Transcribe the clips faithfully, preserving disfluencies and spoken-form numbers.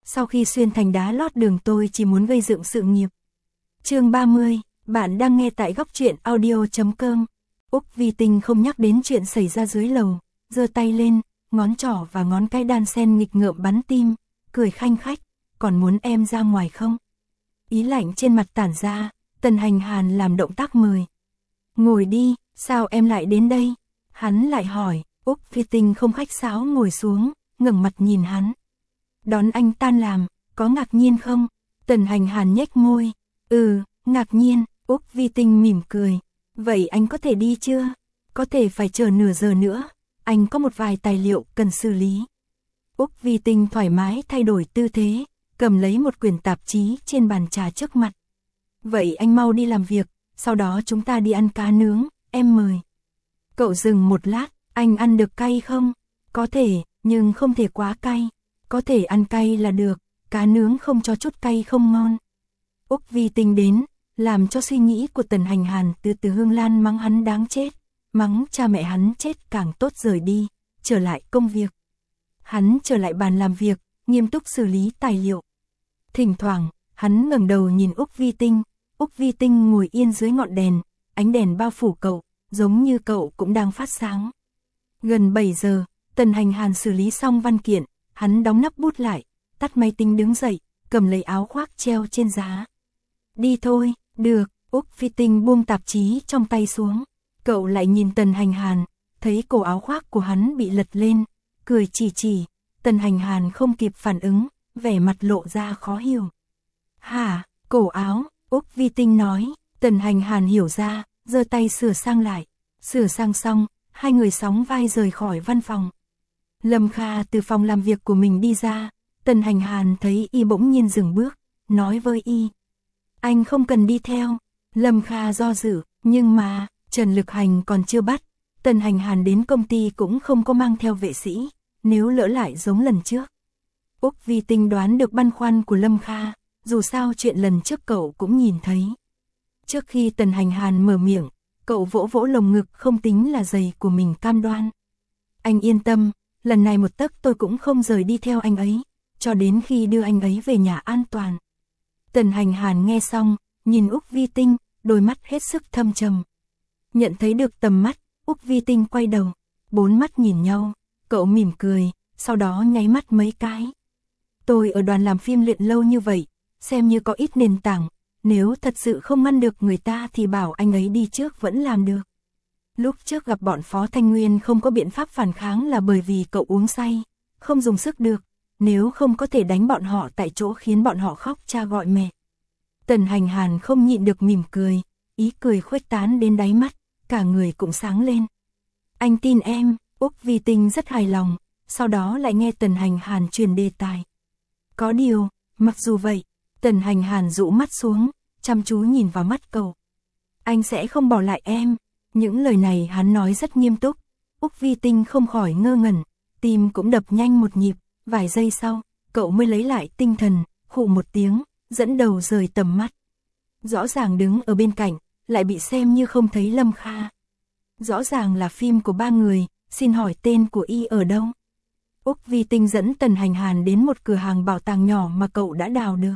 sau khi xuyên thành đá lót đường tôi chỉ muốn gây dựng sự nghiệp. Chương ba mươi, bạn đang nghe tại góc truyện audio chấm com. Úc Vi Tinh không nhắc đến chuyện xảy ra dưới lầu, giơ tay lên, ngón trỏ và ngón cái đan sen nghịch ngợm bắn tim, cười khanh khách, còn muốn em ra ngoài không? Ý lạnh trên mặt tản ra, Tần Hành Hàn làm động tác mời. Ngồi đi, sao em lại đến đây? Hắn lại hỏi. Úc Vi Tinh không khách sáo ngồi xuống, ngẩng mặt nhìn hắn. Đón anh tan làm, có ngạc nhiên không? Tần Hành Hàn nhếch môi. Ừ, ngạc nhiên. Úc Vi Tinh mỉm cười. Vậy anh có thể đi chưa? Có thể phải chờ nửa giờ nữa, anh có một vài tài liệu cần xử lý. Úc Vi Tinh thoải mái thay đổi tư thế, cầm lấy một quyển tạp chí trên bàn trà trước mặt. Vậy anh mau đi làm việc, sau đó chúng ta đi ăn cá nướng, em mời. Cậu dừng một lát, anh ăn được cay không? Có thể, nhưng không thể quá cay. Có thể ăn cay là được, cá nướng không cho chút cay không ngon. Úc Vi Tinh đến, làm cho suy nghĩ của Tần Hành Hàn từ từ Hương Lan mắng hắn đáng chết, mắng cha mẹ hắn chết càng tốt rời đi, trở lại công việc. Hắn trở lại bàn làm việc, nghiêm túc xử lý tài liệu. Thỉnh thoảng, hắn ngẩng đầu nhìn Úc Vi Tinh, Úc Vi Tinh ngồi yên dưới ngọn đèn, ánh đèn bao phủ cậu, giống như cậu cũng đang phát sáng. Gần bảy giờ, Tần Hành Hàn xử lý xong văn kiện, hắn đóng nắp bút lại, tắt máy tính đứng dậy, cầm lấy áo khoác treo trên giá. Đi thôi, được. Úc Vi Tinh buông tạp chí trong tay xuống. Cậu lại nhìn Tần Hành Hàn, thấy cổ áo khoác của hắn bị lật lên, cười chỉ chỉ. Tần Hành Hàn không kịp phản ứng, vẻ mặt lộ ra khó hiểu. Hả, cổ áo? Úc Vi Tinh nói. Tần Hành Hàn hiểu ra, giơ tay sửa sang lại. Sửa sang xong, hai người sóng vai rời khỏi văn phòng. Lâm Kha từ phòng làm việc của mình đi ra, Tần Hành Hàn thấy y bỗng nhiên dừng bước, nói với y. Anh không cần đi theo. Lâm Kha do dự, nhưng mà, Trần Lực Hành còn chưa bắt. Tần Hành Hàn đến công ty cũng không có mang theo vệ sĩ, nếu lỡ lại giống lần trước. Úc Vi Tinh đoán được băn khoăn của Lâm Kha, dù sao chuyện lần trước cậu cũng nhìn thấy. Trước khi Tần Hành Hàn mở miệng, cậu vỗ vỗ lồng ngực không tính là giày của mình cam đoan. Anh yên tâm, lần này một tấc tôi cũng không rời đi theo anh ấy, cho đến khi đưa anh ấy về nhà an toàn. Tần Hành Hàn nghe xong, nhìn Úc Vi Tinh, đôi mắt hết sức thâm trầm. Nhận thấy được tầm mắt, Úc Vi Tinh quay đầu, bốn mắt nhìn nhau, cậu mỉm cười, sau đó nháy mắt mấy cái. Tôi ở đoàn làm phim luyện lâu như vậy, xem như có ít nền tảng, nếu thật sự không ngăn được người ta thì bảo anh ấy đi trước vẫn làm được. Lúc trước gặp bọn Phó Thanh Nguyên không có biện pháp phản kháng là bởi vì cậu uống say, không dùng sức được, nếu không có thể đánh bọn họ tại chỗ khiến bọn họ khóc cha gọi mẹ. Tần Hành Hàn không nhịn được mỉm cười, ý cười khuếch tán đến đáy mắt, cả người cũng sáng lên. Anh tin em. Úc Vi Tinh rất hài lòng, sau đó lại nghe Tần Hành Hàn truyền đề tài. Có điều, mặc dù vậy, Tần Hành Hàn rũ mắt xuống, chăm chú nhìn vào mắt cậu. Anh sẽ không bỏ lại em. Những lời này hắn nói rất nghiêm túc. Úc Vi Tinh không khỏi ngơ ngẩn, tim cũng đập nhanh một nhịp, vài giây sau, cậu mới lấy lại tinh thần, khụ một tiếng, dẫn đầu rời tầm mắt. Rõ ràng đứng ở bên cạnh, lại bị xem như không thấy Lâm Kha. Rõ ràng là phim của ba người, xin hỏi tên của y ở đâu? Úc Vi Tinh dẫn Tần Hành Hàn đến một cửa hàng bảo tàng nhỏ mà cậu đã đào được.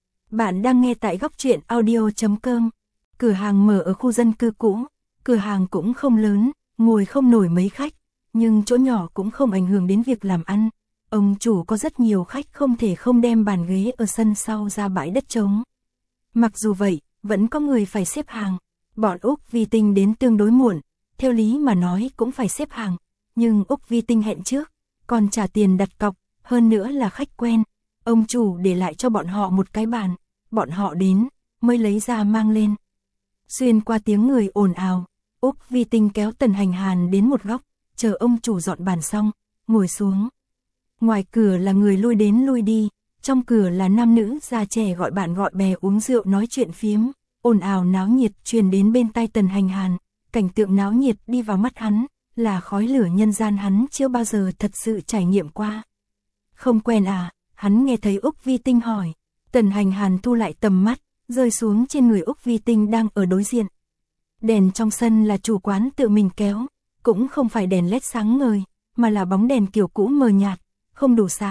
Bạn đang nghe tại góc truyện audio chấm com. Cửa hàng mở ở khu dân cư cũ, cửa hàng cũng không lớn, ngồi không nổi mấy khách, nhưng chỗ nhỏ cũng không ảnh hưởng đến việc làm ăn. Ông chủ có rất nhiều khách không thể không đem bàn ghế ở sân sau ra bãi đất trống. Mặc dù vậy, vẫn có người phải xếp hàng. Bọn Úc Vi Tinh đến tương đối muộn, theo lý mà nói cũng phải xếp hàng, nhưng Úc Vi Tinh hẹn trước, còn trả tiền đặt cọc, hơn nữa là khách quen. Ông chủ để lại cho bọn họ một cái bàn, bọn họ đến, mới lấy ra mang lên. Xuyên qua tiếng người ồn ào, Úc Vi Tinh kéo Tần Hành Hàn đến một góc, chờ ông chủ dọn bàn xong, ngồi xuống. Ngoài cửa là người lui đến lui đi, trong cửa là nam nữ già trẻ gọi bạn gọi bè uống rượu nói chuyện phiếm, ồn ào náo nhiệt truyền đến bên tai Tần Hành Hàn. Cảnh tượng náo nhiệt đi vào mắt hắn, là khói lửa nhân gian hắn chưa bao giờ thật sự trải nghiệm qua. Không quen à? Hắn nghe thấy Úc Vi Tinh hỏi. Tần Hành Hàn thu lại tầm mắt, rơi xuống trên người Úc Vi Tinh đang ở đối diện. Đèn trong sân là chủ quán tự mình kéo, cũng không phải đèn led sáng ngời, mà là bóng đèn kiểu cũ mờ nhạt, không đủ sáng,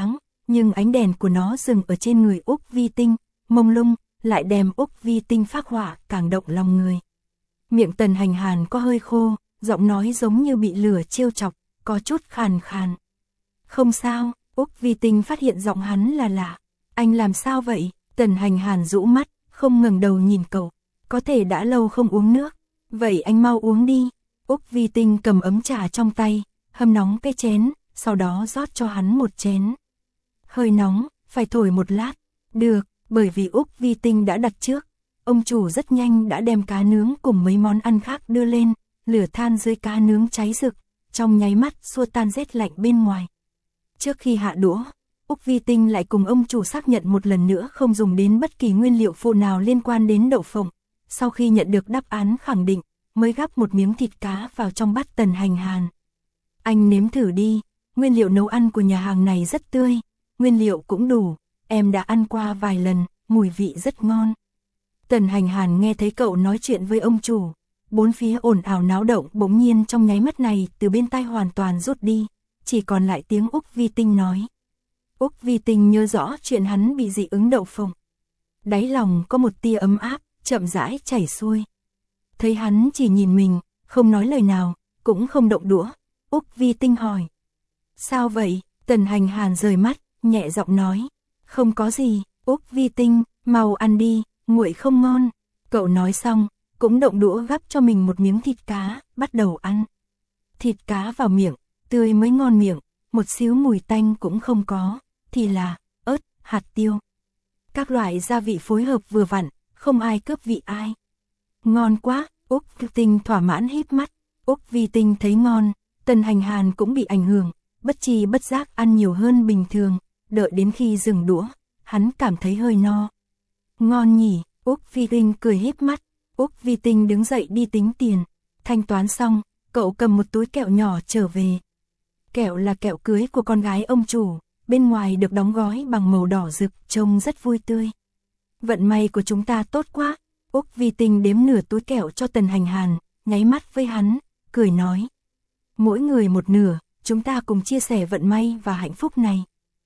nhưng ánh đèn của nó dừng ở trên người Úc Vi Tinh, mông lung, lại đem Úc Vi Tinh phác họa càng động lòng người. Miệng Tần Hành Hàn có hơi khô, giọng nói giống như bị lửa trêu chọc, có chút khàn khàn. Không sao, Úc Vi Tinh phát hiện giọng hắn là lạ. Anh làm sao vậy? Tần Hành Hàn rũ mắt, không ngẩng đầu nhìn cậu. Có thể đã lâu không uống nước. Vậy anh mau uống đi. Úc Vi Tinh cầm ấm trà trong tay, hâm nóng cái chén, sau đó rót cho hắn một chén. Hơi nóng, phải thổi một lát. Được, bởi vì Úc Vi Tinh đã đặt trước. Ông chủ rất nhanh đã đem cá nướng cùng mấy món ăn khác đưa lên, lửa than dưới cá nướng cháy rực, trong nháy mắt xua tan rét lạnh bên ngoài. Trước khi hạ đũa, Úc Vi Tinh lại cùng ông chủ xác nhận một lần nữa không dùng đến bất kỳ nguyên liệu phụ nào liên quan đến đậu phộng. Sau khi nhận được đáp án khẳng định, mới gắp một miếng thịt cá vào trong bát Tần Hành Hàn. Anh nếm thử đi, nguyên liệu nấu ăn của nhà hàng này rất tươi, nguyên liệu cũng đủ, em đã ăn qua vài lần, mùi vị rất ngon. Tần Hành Hàn nghe thấy cậu nói chuyện với ông chủ, bốn phía ồn ào náo động bỗng nhiên trong nháy mắt này từ bên tai hoàn toàn rút đi, chỉ còn lại tiếng Úc Vi Tinh nói. Úc Vi Tinh nhớ rõ chuyện hắn bị dị ứng đậu phộng. Đáy lòng có một tia ấm áp, chậm rãi chảy xuôi. Thấy hắn chỉ nhìn mình, không nói lời nào, cũng không động đũa, Úc Vi Tinh hỏi. Sao vậy? Tần Hành Hàn rời mắt, nhẹ giọng nói. Không có gì, Úc Vi Tinh, mau ăn đi, nguội không ngon. Cậu nói xong, cũng động đũa gắp cho mình một miếng thịt cá, bắt đầu ăn. Thịt cá vào miệng, tươi mới ngon miệng, một xíu mùi tanh cũng không có, thì là ớt, hạt tiêu. Các loại gia vị phối hợp vừa vặn, không ai cướp vị ai. Ngon quá, Úc Vi Tinh thỏa mãn híp mắt. Úc Vi Tinh thấy ngon, Tần Hành Hàn cũng bị ảnh hưởng, bất tri bất giác ăn nhiều hơn bình thường, đợi đến khi dừng đũa, hắn cảm thấy hơi no. Ngon nhỉ, Úc Vi Tinh cười híp mắt. Úc Vi Tinh đứng dậy đi tính tiền, thanh toán xong, cậu cầm một túi kẹo nhỏ trở về. Kẹo là kẹo cưới của con gái ông chủ, bên ngoài được đóng gói bằng màu đỏ rực, trông rất vui tươi. Vận may của chúng ta tốt quá. Úc Vi Tinh đếm nửa túi kẹo cho Tần Hành Hàn, nháy mắt với hắn, cười nói. Mỗi người một nửa, chúng ta cùng chia sẻ vận may và hạnh phúc này.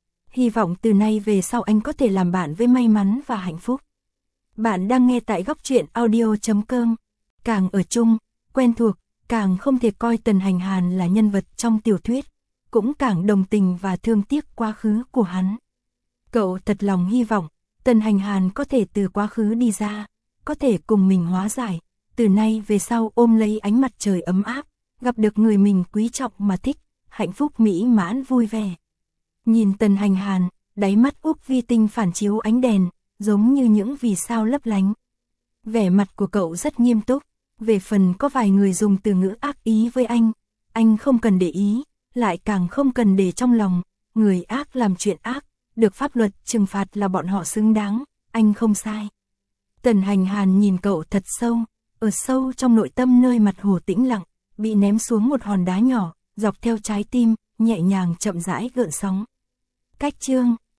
Hy vọng từ nay về sau anh có thể làm bạn với may mắn và hạnh phúc. Bạn đang nghe tại góc truyện audio chấm com. Càng ở chung, quen thuộc, càng không thể coi Tần Hành Hàn là nhân vật trong tiểu thuyết, cũng càng đồng tình và thương tiếc quá khứ của hắn. Cậu thật lòng hy vọng, Tần Hành Hàn có thể từ quá khứ đi ra, có thể cùng mình hóa giải, từ nay về sau ôm lấy ánh mặt trời ấm áp, gặp được người mình quý trọng mà thích, hạnh phúc mỹ mãn vui vẻ. Nhìn Tần Hành Hàn, đáy mắt Úc Vi Tinh phản chiếu ánh đèn, giống như những vì sao lấp lánh. Vẻ mặt của cậu rất nghiêm túc, về phần có vài người dùng từ ngữ ác ý với anh, anh không cần để ý, lại càng không cần để trong lòng, người ác làm chuyện ác, được pháp luật trừng phạt là bọn họ xứng đáng, anh không sai. Tần Hành Hàn nhìn cậu thật sâu, ở sâu trong nội tâm nơi mặt hồ tĩnh lặng, bị ném xuống một hòn đá nhỏ, dọc theo trái tim, nhẹ nhàng chậm rãi gợn sóng. Cách chương